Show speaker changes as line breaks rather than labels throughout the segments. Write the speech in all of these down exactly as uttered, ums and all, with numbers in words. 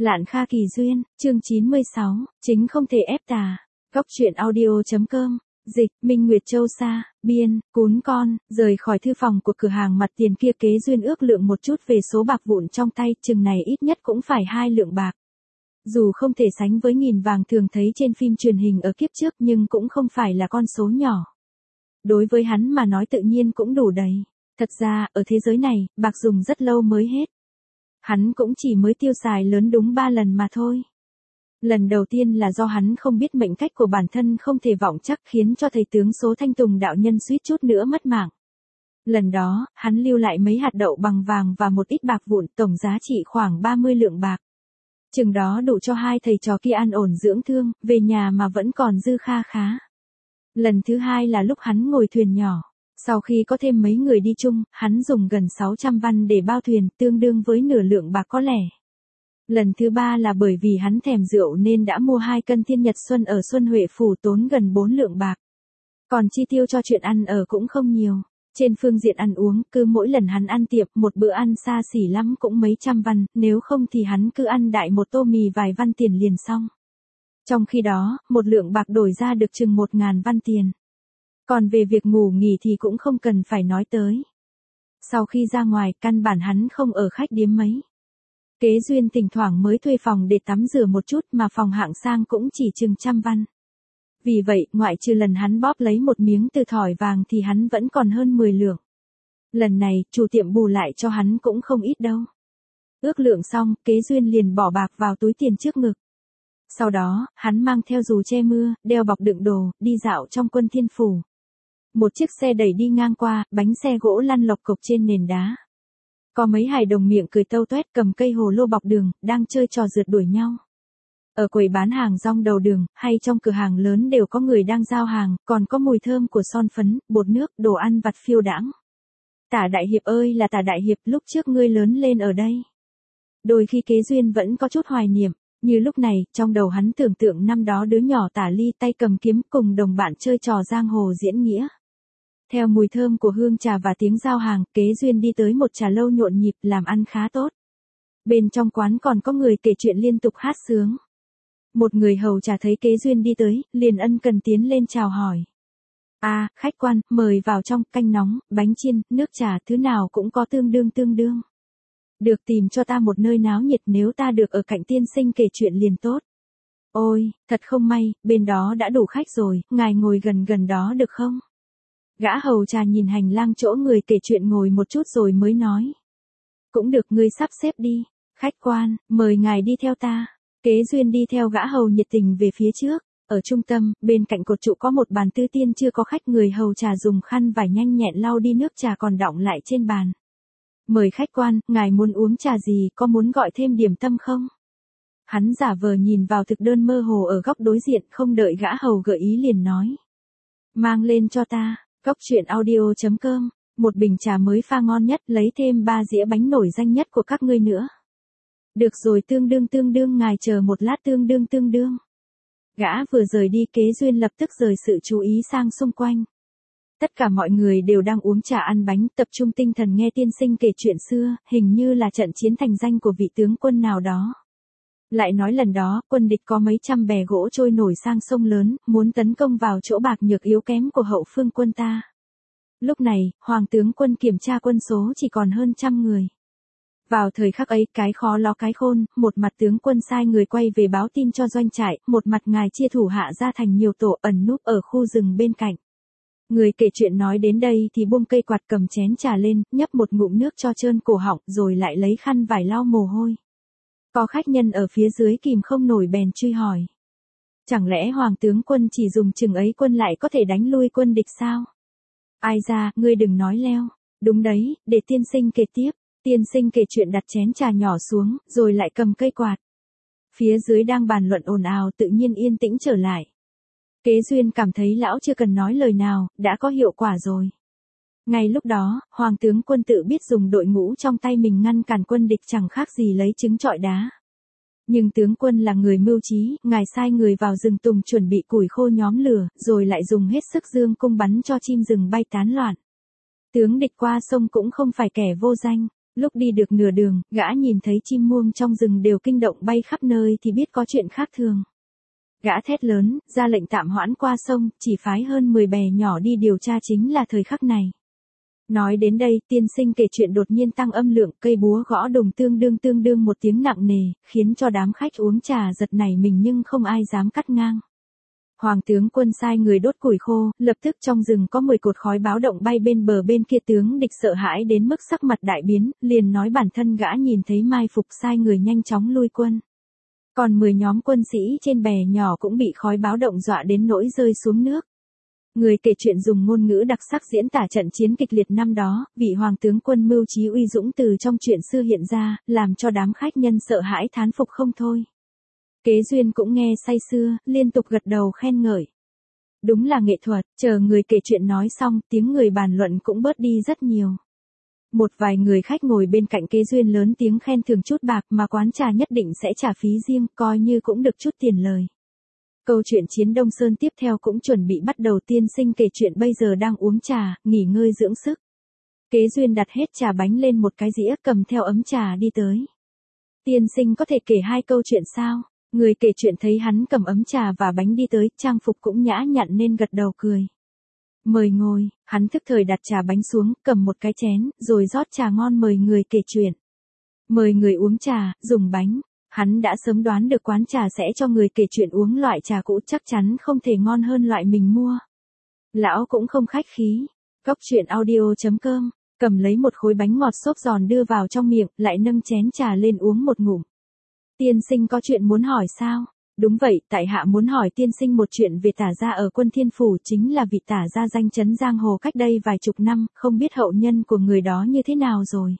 Lạn Kha Kỳ Duyên, chương chín mươi sáu, chính không thể ép tà. Góc truyện audio.com, dịch, Minh Nguyệt Châu Sa, biên, cún con, rời khỏi thư phòng của cửa hàng mặt tiền kia. Kế Duyên ước lượng một chút về số bạc vụn trong tay, chừng này ít nhất cũng phải hai lượng bạc. Dù không thể sánh với nghìn vàng thường thấy trên phim truyền hình ở kiếp trước nhưng cũng không phải là con số nhỏ. Đối với hắn mà nói tự nhiên cũng đủ đầy. Thật ra, ở thế giới này, bạc dùng rất lâu mới hết. Hắn cũng chỉ mới tiêu xài lớn đúng ba lần mà thôi. Lần đầu tiên là do hắn không biết mệnh cách của bản thân không thể vọng chắc khiến cho thầy tướng số Thanh Tùng đạo nhân suýt chút nữa mất mạng. Lần đó, hắn lưu lại mấy hạt đậu bằng vàng và một ít bạc vụn, tổng giá trị khoảng ba mươi lượng bạc. Chừng đó đủ cho hai thầy trò kia an ổn dưỡng thương, về nhà mà vẫn còn dư kha khá. Lần thứ hai là lúc hắn ngồi thuyền nhỏ. Sau khi có thêm mấy người đi chung, hắn dùng gần sáu trăm văn để bao thuyền, tương đương với nửa lượng bạc có lẻ. Lần thứ ba là bởi vì hắn thèm rượu nên đã mua hai cân Thiên Nhật Xuân ở Xuân Huệ Phủ tốn gần bốn lượng bạc. Còn chi tiêu cho chuyện ăn ở cũng không nhiều. Trên phương diện ăn uống, cứ mỗi lần hắn ăn tiệc, một bữa ăn xa xỉ lắm cũng mấy trăm văn, nếu không thì hắn cứ ăn đại một tô mì vài văn tiền liền xong. Trong khi đó, một lượng bạc đổi ra được chừng một ngàn văn tiền. Còn về việc ngủ nghỉ thì cũng không cần phải nói tới. Sau khi ra ngoài, căn bản hắn không ở khách điếm mấy. Kế Duyên thỉnh thoảng mới thuê phòng để tắm rửa một chút mà phòng hạng sang cũng chỉ chừng trăm văn. Vì vậy, ngoại trừ lần hắn bóp lấy một miếng từ thỏi vàng thì hắn vẫn còn hơn mười lượng. Lần này, chủ tiệm bù lại cho hắn cũng không ít đâu. Ước lượng xong, Kế Duyên liền bỏ bạc vào túi tiền trước ngực. Sau đó, hắn mang theo dù che mưa, đeo bọc đựng đồ, đi dạo trong Quân Thiên Phủ. Một chiếc xe đẩy đi ngang qua, bánh xe gỗ lăn lộc cộc trên nền đá. Có mấy hài đồng miệng cười tâu toét cầm cây hồ lô bọc đường, đang chơi trò rượt đuổi nhau. Ở quầy bán hàng rong đầu đường, hay trong cửa hàng lớn đều có người đang giao hàng, còn có mùi thơm của son phấn, bột nước, đồ ăn vặt phiêu đãng. Tả Đại Hiệp ơi là Tả Đại Hiệp, lúc trước ngươi lớn lên ở đây. Đôi khi Kế Duyên vẫn có chút hoài niệm, như lúc này, trong đầu hắn tưởng tượng năm đó đứa nhỏ Tả Ly tay cầm kiếm cùng đồng bạn chơi trò giang hồ diễn nghĩa. Theo mùi thơm của hương trà và tiếng giao hàng, Kế Duyên đi tới một trà lâu nhộn nhịp làm ăn khá tốt. Bên trong quán còn có người kể chuyện liên tục hát sướng. Một người hầu trà thấy Kế Duyên đi tới, liền ân cần tiến lên chào hỏi. À, khách quan, mời vào trong, canh nóng, bánh chiên, nước trà, thứ nào cũng có tương đương tương đương. Được tìm cho ta một nơi náo nhiệt, nếu ta được ở cạnh tiên sinh kể chuyện liền tốt. Ôi, thật không may, bên đó đã đủ khách rồi, ngài ngồi gần gần đó được không? Gã hầu trà nhìn hành lang chỗ người kể chuyện ngồi một chút rồi mới nói. Cũng được, ngươi sắp xếp đi. Khách quan, mời ngài đi theo ta. Kế Duyên đi theo gã hầu nhiệt tình về phía trước. Ở trung tâm, bên cạnh cột trụ có một bàn tư tiên chưa có khách, người hầu trà dùng khăn vải nhanh nhẹn lau đi nước trà còn đọng lại trên bàn. Mời khách quan, ngài muốn uống trà gì, có muốn gọi thêm điểm tâm không? Hắn giả vờ nhìn vào thực đơn mơ hồ ở góc đối diện, không đợi gã hầu gợi ý liền nói. Mang lên cho ta. Góc truyện audio.com, một bình trà mới pha ngon nhất, lấy thêm ba dĩa bánh nổi danh nhất của các ngươi nữa. Được rồi, tương đương tương đương, ngài chờ một lát, tương đương tương đương. Gã vừa rời đi, Kế Duyên lập tức rời sự chú ý sang xung quanh. Tất cả mọi người đều đang uống trà ăn bánh, tập trung tinh thần nghe tiên sinh kể chuyện xưa, hình như là trận chiến thành danh của vị tướng quân nào đó. Lại nói lần đó, quân địch có mấy trăm bè gỗ trôi nổi sang sông lớn, muốn tấn công vào chỗ bạc nhược yếu kém của hậu phương quân ta. Lúc này, Hoàng tướng quân kiểm tra quân số chỉ còn hơn trăm người. Vào thời khắc ấy, cái khó ló cái khôn, một mặt tướng quân sai người quay về báo tin cho doanh trại, một mặt ngài chia thủ hạ ra thành nhiều tổ ẩn núp ở khu rừng bên cạnh. Người kể chuyện nói đến đây thì buông cây quạt cầm chén trà lên, nhấp một ngụm nước cho trơn cổ họng, rồi lại lấy khăn vải lau mồ hôi. Có khách nhân ở phía dưới kìm không nổi bèn truy hỏi. Chẳng lẽ Hoàng tướng quân chỉ dùng chừng ấy quân lại có thể đánh lui quân địch sao? Ai ra, ngươi đừng nói leo. Đúng đấy, để tiên sinh kể tiếp. Tiên sinh kể chuyện đặt chén trà nhỏ xuống, rồi lại cầm cây quạt. Phía dưới đang bàn luận ồn ào tự nhiên yên tĩnh trở lại. Kế Duyên cảm thấy lão chưa cần nói lời nào, đã có hiệu quả rồi. Ngay lúc đó, Hoàng tướng quân tự biết dùng đội ngũ trong tay mình ngăn cản quân địch chẳng khác gì lấy trứng trọi đá. Nhưng tướng quân là người mưu trí, ngài sai người vào rừng tùng chuẩn bị củi khô nhóm lửa, rồi lại dùng hết sức dương cung bắn cho chim rừng bay tán loạn. Tướng địch qua sông cũng không phải kẻ vô danh. Lúc đi được nửa đường, gã nhìn thấy chim muông trong rừng đều kinh động bay khắp nơi thì biết có chuyện khác thường. Gã thét lớn, ra lệnh tạm hoãn qua sông, chỉ phái hơn mười bè nhỏ đi điều tra chính là thời khắc này. Nói đến đây, tiên sinh kể chuyện đột nhiên tăng âm lượng, cây búa gõ đùng tương đương tương đương một tiếng nặng nề, khiến cho đám khách uống trà giật nảy mình nhưng không ai dám cắt ngang. Hoàng tướng quân sai người đốt củi khô, lập tức trong rừng có mười cột khói báo động bay bên bờ bên kia, tướng địch sợ hãi đến mức sắc mặt đại biến, liền nói bản thân gã nhìn thấy mai phục, sai người nhanh chóng lui quân. Còn mười nhóm quân sĩ trên bè nhỏ cũng bị khói báo động dọa đến nỗi rơi xuống nước. Người kể chuyện dùng ngôn ngữ đặc sắc diễn tả trận chiến kịch liệt năm đó, vị hoàng tướng quân mưu trí uy dũng từ trong chuyện xưa hiện ra, làm cho đám khách nhân sợ hãi thán phục không thôi. Kế Duyên cũng nghe say sưa, liên tục gật đầu khen ngợi. Đúng là nghệ thuật, chờ người kể chuyện nói xong, tiếng người bàn luận cũng bớt đi rất nhiều. Một vài người khách ngồi bên cạnh Kế Duyên lớn tiếng khen thưởng chút bạc mà quán trà nhất định sẽ trả phí riêng, coi như cũng được chút tiền lời. Câu chuyện chiến Đông Sơn tiếp theo cũng chuẩn bị bắt đầu, tiên sinh kể chuyện bây giờ đang uống trà, nghỉ ngơi dưỡng sức. Kế Duyên đặt hết trà bánh lên một cái dĩa, cầm theo ấm trà đi tới. Tiên sinh có thể kể hai câu chuyện sao? Người kể chuyện thấy hắn cầm ấm trà và bánh đi tới, trang phục cũng nhã nhặn nên gật đầu cười. Mời ngồi, hắn thức thời đặt trà bánh xuống, cầm một cái chén, rồi rót trà ngon mời người kể chuyện. Mời người uống trà, dùng bánh. Hắn đã sớm đoán được quán trà sẽ cho người kể chuyện uống loại trà cũ, chắc chắn không thể ngon hơn loại mình mua. Lão cũng không khách khí. Góc truyện audio chấm com, cầm lấy một khối bánh ngọt xốp giòn đưa vào trong miệng, lại nâng chén trà lên uống một ngụm. Tiên sinh có chuyện muốn hỏi sao? Đúng vậy, tại hạ muốn hỏi tiên sinh một chuyện về Tả gia ở Quân Thiên Phủ, chính là vị Tả gia danh chấn giang hồ cách đây vài chục năm, không biết hậu nhân của người đó như thế nào rồi.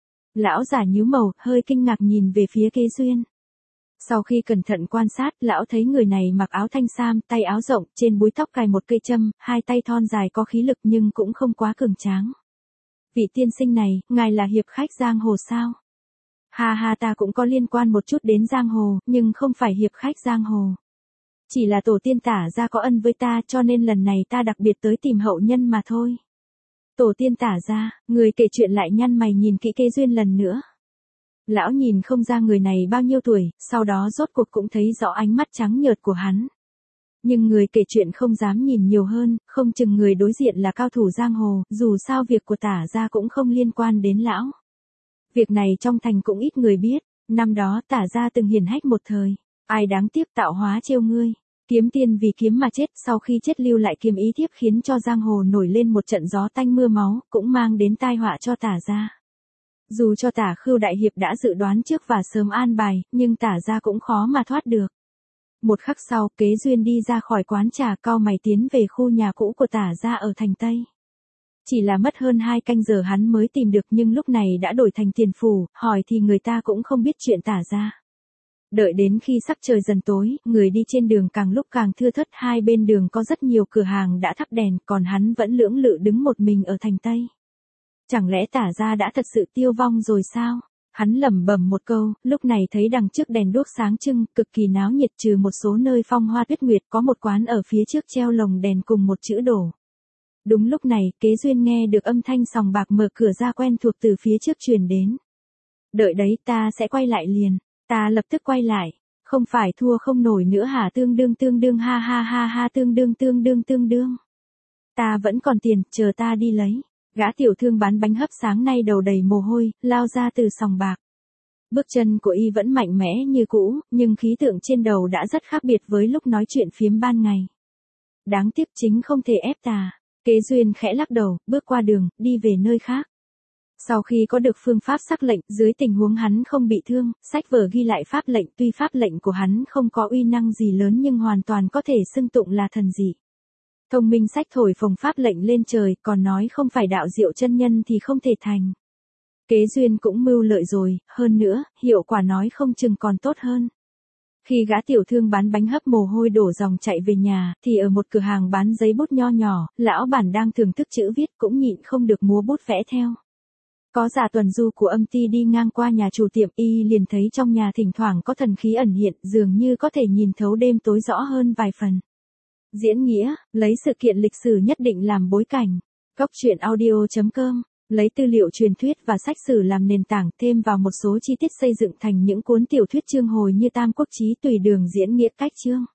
Lão giả nhíu màu, hơi kinh ngạc nhìn về phía Kế Duyên. Sau khi cẩn thận quan sát, lão thấy người này mặc áo thanh sam, tay áo rộng, trên búi tóc cài một cây châm, hai tay thon dài có khí lực nhưng cũng không quá cường tráng. Vị tiên sinh này, ngài là hiệp khách giang hồ sao? Ha ha, ta cũng có liên quan một chút đến giang hồ, nhưng không phải hiệp khách giang hồ. Chỉ là tổ tiên Tả gia có ân với ta, cho nên lần này ta đặc biệt tới tìm hậu nhân mà thôi. Tổ tiên Tả gia, người kể chuyện lại nhăn mày nhìn kỹ Kế Duyên lần nữa. Lão nhìn không ra người này bao nhiêu tuổi, sau đó rốt cuộc cũng thấy rõ ánh mắt trắng nhợt của hắn. Nhưng người kể chuyện không dám nhìn nhiều hơn, không chừng người đối diện là cao thủ giang hồ, dù sao việc của Tả gia cũng không liên quan đến lão. Việc này trong thành cũng ít người biết, năm đó Tả gia từng hiển hách một thời, ai đáng tiếc tạo hóa trêu ngươi. Kiếm tiên vì kiếm mà chết, sau khi chết lưu lại kiếm ý thiếp khiến cho giang hồ nổi lên một trận gió tanh mưa máu, cũng mang đến tai họa cho Tả gia. Dù cho Tả Khưu đại hiệp đã dự đoán trước và sớm an bài, nhưng Tả gia cũng khó mà thoát được. Một khắc sau, Kế Duyên đi ra khỏi quán trà, cau mày tiến về khu nhà cũ của Tả gia ở thành Tây. Chỉ là mất hơn hai canh giờ hắn mới tìm được, nhưng lúc này đã đổi thành Tiền Phủ, hỏi thì người ta cũng không biết chuyện Tả gia. Đợi đến khi sắc trời dần tối, người đi trên đường càng lúc càng thưa thớt, hai bên đường có rất nhiều cửa hàng đã thắp đèn, còn hắn vẫn lưỡng lự đứng một mình ở thành Tây. Chẳng lẽ Tả gia đã thật sự tiêu vong rồi sao? Hắn lẩm bẩm một câu, lúc này thấy đằng trước đèn đuốc sáng trưng, cực kỳ náo nhiệt, trừ một số nơi phong hoa tuyết nguyệt, có một quán ở phía trước treo lồng đèn cùng một chữ đổ. Đúng lúc này, Kế Duyên nghe được âm thanh sòng bạc mở cửa ra quen thuộc từ phía trước truyền đến. Đợi đấy, ta sẽ quay lại liền. Ta lập tức quay lại. Không phải thua không nổi nữa hả? Tương đương tương đương, ha ha ha ha, tương đương tương đương tương đương. Ta vẫn còn tiền, chờ ta đi lấy. Gã tiểu thương bán bánh hấp sáng nay đầu đầy mồ hôi, lao ra từ sòng bạc. Bước chân của y vẫn mạnh mẽ như cũ, nhưng khí tượng trên đầu đã rất khác biệt với lúc nói chuyện phiếm ban ngày. Đáng tiếc chính không thể ép ta. Kế Duyên khẽ lắc đầu, bước qua đường, đi về nơi khác. Sau khi có được phương pháp sắc lệnh, dưới tình huống hắn không bị thương, sách vở ghi lại pháp lệnh, tuy pháp lệnh của hắn không có uy năng gì lớn nhưng hoàn toàn có thể xưng tụng là thần dị. Thông minh sách thổi phồng pháp lệnh lên trời, còn nói không phải đạo diệu chân nhân thì không thể thành. Kế Duyên cũng mưu lợi rồi, hơn nữa, hiệu quả nói không chừng còn tốt hơn. Khi gã tiểu thương bán bánh hấp mồ hôi đổ dòng chạy về nhà, thì ở một cửa hàng bán giấy bút nho nhỏ, lão bản đang thưởng thức chữ viết cũng nhịn không được múa bút vẽ theo. Có giả tuần du của âm ty đi ngang qua nhà chủ tiệm, y liền thấy trong nhà thỉnh thoảng có thần khí ẩn hiện, dường như có thể nhìn thấu đêm tối rõ hơn vài phần. Diễn nghĩa, lấy sự kiện lịch sử nhất định làm bối cảnh. Góc truyện audio chấm com Lấy tư liệu truyền thuyết và sách sử làm nền tảng, thêm vào một số chi tiết xây dựng thành những cuốn tiểu thuyết chương hồi như Tam Quốc Chí Tùy Đường diễn nghĩa cách chương.